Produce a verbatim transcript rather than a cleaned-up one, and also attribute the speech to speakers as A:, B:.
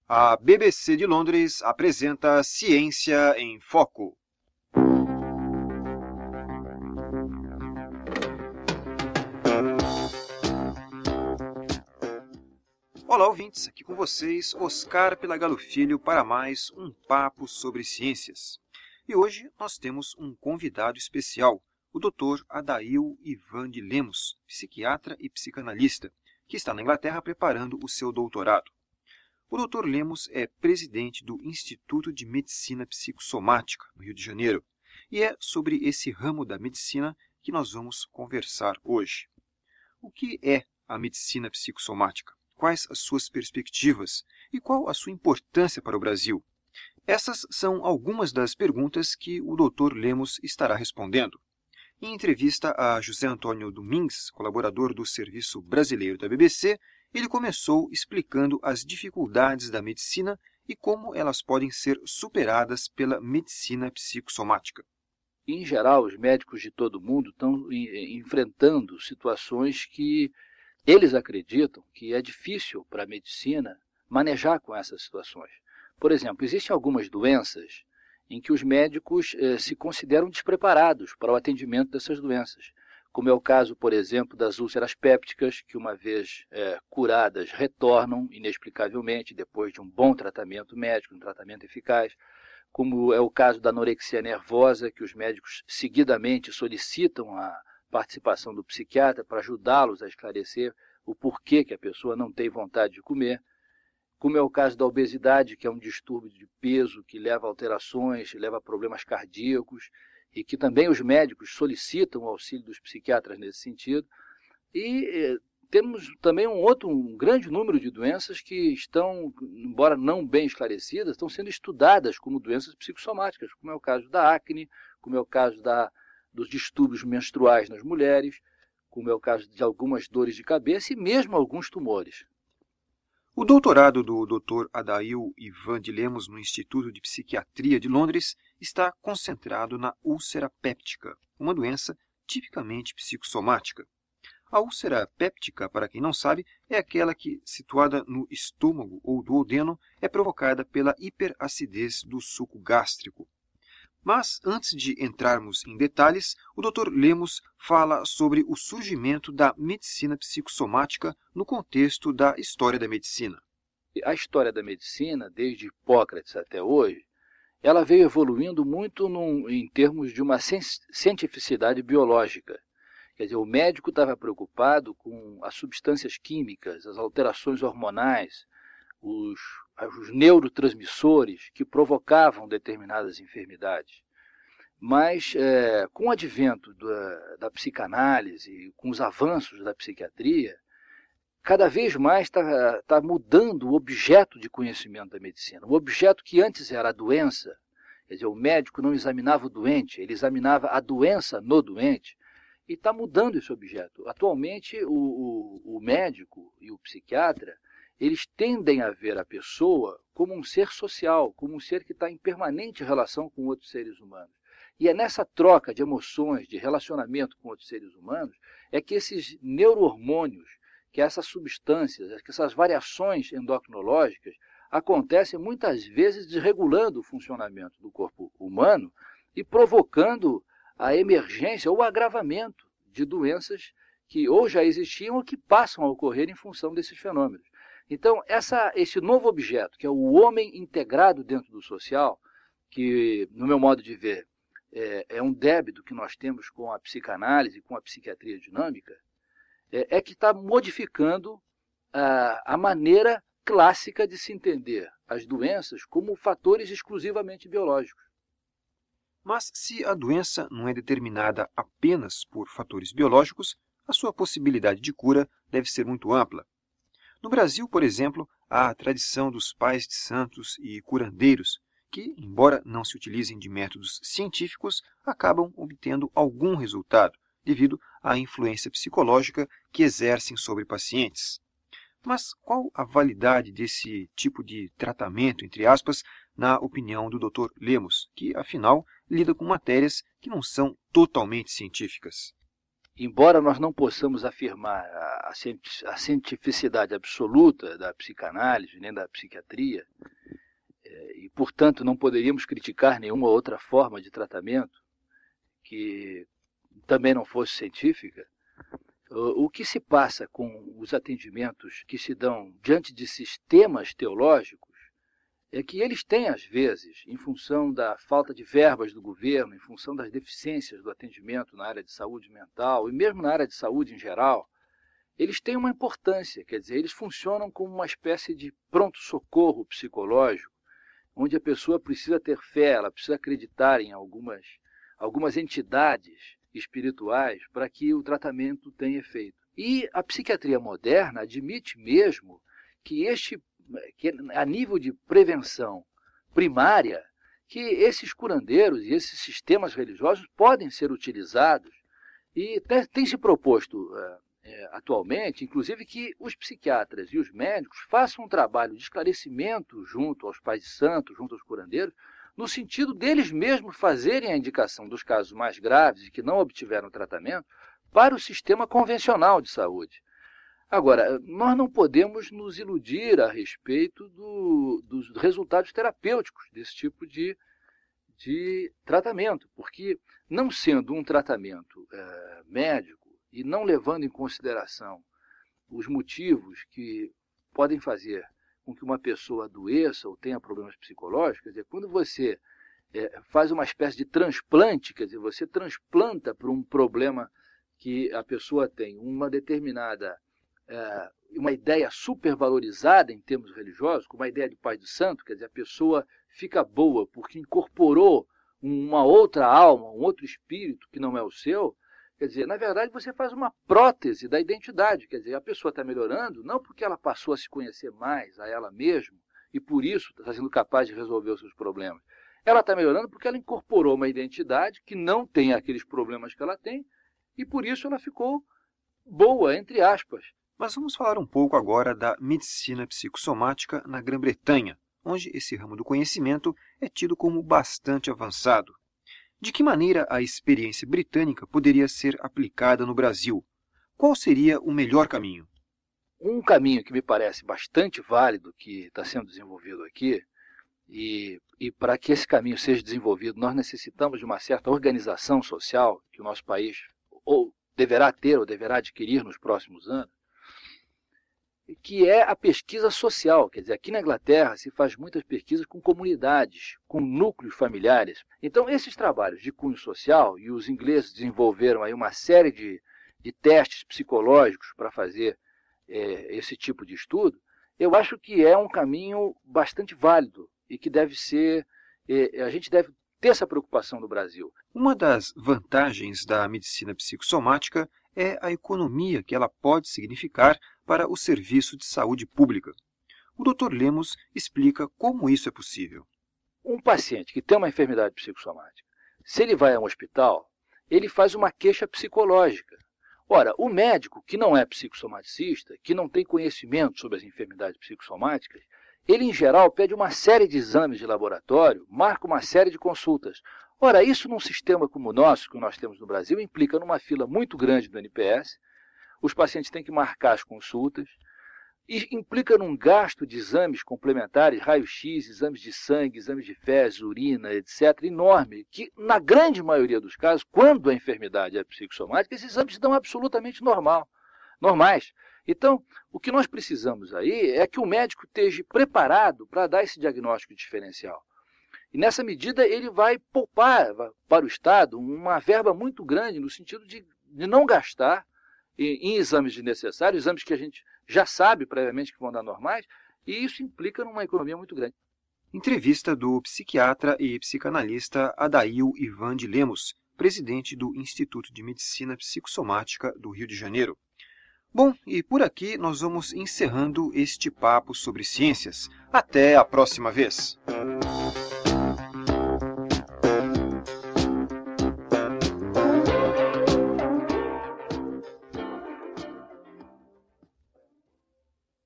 A: A B B C de Londres apresenta Ciência em Foco. Olá, ouvintes, aqui com vocês, Oscar Pelagalo Filho, para mais um papo sobre ciências. E hoje nós temos um convidado especial, o doutor Adail Ivan de Lemos, psiquiatra e psicanalista, que está na Inglaterra preparando o seu doutorado. O doutor Lemos é presidente do Instituto de Medicina Psicossomática, no Rio de Janeiro, e é sobre esse ramo da medicina que nós vamos conversar hoje. O que é a medicina psicossomática? Quais as suas perspectivas e qual a sua importância para o Brasil? Essas são algumas das perguntas que o doutor Lemos estará respondendo. Em entrevista a José Antônio Domingues, colaborador do Serviço Brasileiro da B B C, ele começou explicando as dificuldades da medicina e como elas podem ser superadas pela medicina psicossomática.
B: Em geral, os médicos de todo o mundo estão enfrentando situações que eles acreditam que é difícil para a medicina manejar com essas situações. Por exemplo, existem algumas doenças em que os médicos eh, se consideram despreparados para o atendimento dessas doenças, como é o caso, por exemplo, das úlceras pépticas, que uma vez eh, curadas retornam inexplicavelmente depois de um bom tratamento médico, um tratamento eficaz, como é o caso da anorexia nervosa, que os médicos seguidamente solicitam a participação do psiquiatra para ajudá-los a esclarecer o porquê que a pessoa não tem vontade de comer, como é o caso da obesidade, que é um distúrbio de peso que leva a alterações, leva a problemas cardíacos, e que também os médicos solicitam o auxílio dos psiquiatras nesse sentido. E eh, temos também um outro um grande número de doenças que estão, embora não bem esclarecidas, estão sendo estudadas como doenças psicossomáticas, como é o caso da acne, como é o caso da dos distúrbios menstruais nas mulheres, como é o caso de algumas dores de cabeça e mesmo alguns tumores.
A: O doutorado do doutor Adail Ivan de Lemos no Instituto de Psiquiatria de Londres está concentrado na úlcera péptica, uma doença tipicamente psicossomática. A úlcera péptica, para quem não sabe, é aquela que, situada no estômago ou duodeno, é provocada pela hiperacidez do suco gástrico. Mas, antes de entrarmos em detalhes, o doutor Lemos fala sobre o surgimento da medicina psicossomática no contexto da história da medicina.
B: A história da medicina, desde Hipócrates até hoje, ela veio evoluindo muito num, em termos de uma cientificidade biológica. Quer dizer, o médico estava preocupado com as substâncias químicas, as alterações hormonais, os, os neurotransmissores que provocavam determinadas enfermidades. Mas, é, com o advento da, da psicanálise, com os avanços da psiquiatria, cada vez mais está tá mudando o objeto de conhecimento da medicina. O objeto que antes era a doença, quer dizer, o médico não examinava o doente, ele examinava a doença no doente, e está mudando esse objeto. Atualmente, o, o, o médico e o psiquiatra, eles tendem a ver a pessoa como um ser social, como um ser que está em permanente relação com outros seres humanos. E é nessa troca de emoções, de relacionamento com outros seres humanos, é que esses neurohormônios, que essas substâncias, que essas variações endocrinológicas acontecem muitas vezes desregulando o funcionamento do corpo humano e provocando a emergência ou o agravamento de doenças que ou já existiam ou que passam a ocorrer em função desses fenômenos. Então, essa, esse novo objeto, que é o homem integrado dentro do social, que, no meu modo de ver, é, é um débito que nós temos com a psicanálise, com a psiquiatria dinâmica, é, é que está modificando a, a maneira clássica de se entender as doenças como fatores exclusivamente biológicos.
A: Mas se a doença não é determinada apenas por fatores biológicos, a sua possibilidade de cura deve ser muito ampla. No Brasil, por exemplo, há a tradição dos pais de santos e curandeiros, que, embora não se utilizem de métodos científicos, acabam obtendo algum resultado, devido à influência psicológica que exercem sobre pacientes. Mas qual a validade desse tipo de tratamento, entre aspas, na opinião do doutor Lemos, que, afinal, lida com matérias que não são totalmente científicas?
B: embora nós não possamos afirmar a, a cientificidade absoluta da psicanálise nem da psiquiatria, é, e, portanto, não poderíamos criticar nenhuma outra forma de tratamento que também não fosse científica, o, o que se passa com os atendimentos que se dão diante de sistemas teológicos é que eles têm, às vezes, em função da falta de verbas do governo, em função das deficiências do atendimento na área de saúde mental e mesmo na área de saúde em geral, eles têm uma importância, quer dizer, eles funcionam como uma espécie de pronto-socorro psicológico, onde a pessoa precisa ter fé, ela precisa acreditar em algumas, algumas entidades espirituais para que o tratamento tenha efeito. E a psiquiatria moderna admite mesmo que este que a nível de prevenção primária, que esses curandeiros e esses sistemas religiosos podem ser utilizados e tem, tem se proposto é, atualmente, inclusive, que os psiquiatras e os médicos façam um trabalho de esclarecimento junto aos pais de santo, junto aos curandeiros, no sentido deles mesmos fazerem a indicação dos casos mais graves e que não obtiveram tratamento para o sistema convencional de saúde. Agora, nós não podemos nos iludir a respeito do, dos resultados terapêuticos desse tipo de, de tratamento, porque não sendo um tratamento é, médico e não levando em consideração os motivos que podem fazer com que uma pessoa adoeça ou tenha problemas psicológicos, quer dizer, quando você é, faz uma espécie de transplante, quer dizer, você transplanta para um problema que a pessoa tem uma determinada É, uma ideia supervalorizada em termos religiosos, como a ideia de pai de santo, quer dizer, a pessoa fica boa porque incorporou uma outra alma, um outro espírito que não é o seu, quer dizer, na verdade você faz uma prótese da identidade, quer dizer, a pessoa está melhorando não porque ela passou a se conhecer mais a ela mesma e por isso está sendo capaz de resolver os seus problemas. Ela está melhorando porque ela incorporou uma identidade que não tem aqueles problemas que ela tem e por isso ela ficou boa, entre aspas.
A: Mas vamos falar um pouco agora da medicina psicossomática na Grã-Bretanha, onde esse ramo do conhecimento é tido como bastante avançado. De que maneira a experiência britânica poderia ser aplicada no Brasil? Qual seria o melhor caminho?
B: Um caminho que me parece bastante válido, que está sendo desenvolvido aqui, e, e para que esse caminho seja desenvolvido, nós necessitamos de uma certa organização social que o nosso país ou deverá ter ou deverá adquirir nos próximos anos, que é a pesquisa social. Quer dizer, aqui na Inglaterra se faz muitas pesquisas com comunidades, com núcleos familiares. Então, esses trabalhos de cunho social, e os ingleses desenvolveram aí uma série de, de testes psicológicos para fazer é, esse tipo de estudo, eu acho que é um caminho bastante válido e que deve ser, é, a gente deve ter essa preocupação no Brasil.
A: Uma das vantagens da medicina psicossomática é a economia que ela pode significar para o serviço de saúde pública. O doutor Lemos explica como isso é possível.
B: Um paciente que tem uma enfermidade psicossomática, se ele vai a um hospital, ele faz uma queixa psicológica. Ora, o médico que não é psicossomaticista, que não tem conhecimento sobre as enfermidades psicossomáticas, ele, em geral, pede uma série de exames de laboratório, marca uma série de consultas. Ora, isso num sistema como o nosso, que nós temos no Brasil, implica numa fila muito grande do N P S, os pacientes têm que marcar as consultas, e implica num gasto de exames complementares, raio-x, exames de sangue, exames de fezes, urina, etcétera, enorme, que na grande maioria dos casos, quando a enfermidade é psicossomática, esses exames se dão absolutamente normal, normais. Então, o que nós precisamos aí é que o médico esteja preparado para dar esse diagnóstico diferencial. E nessa medida ele vai poupar para o Estado uma verba muito grande, no sentido de, de não gastar em, em exames desnecessários, exames que a gente já sabe previamente que vão dar normais, e isso implica numa economia muito grande.
A: Entrevista do psiquiatra e psicanalista Adail Ivan de Lemos, presidente do Instituto de Medicina Psicossomática do Rio de Janeiro. Bom, e por aqui nós vamos encerrando este papo sobre ciências. Até a próxima vez!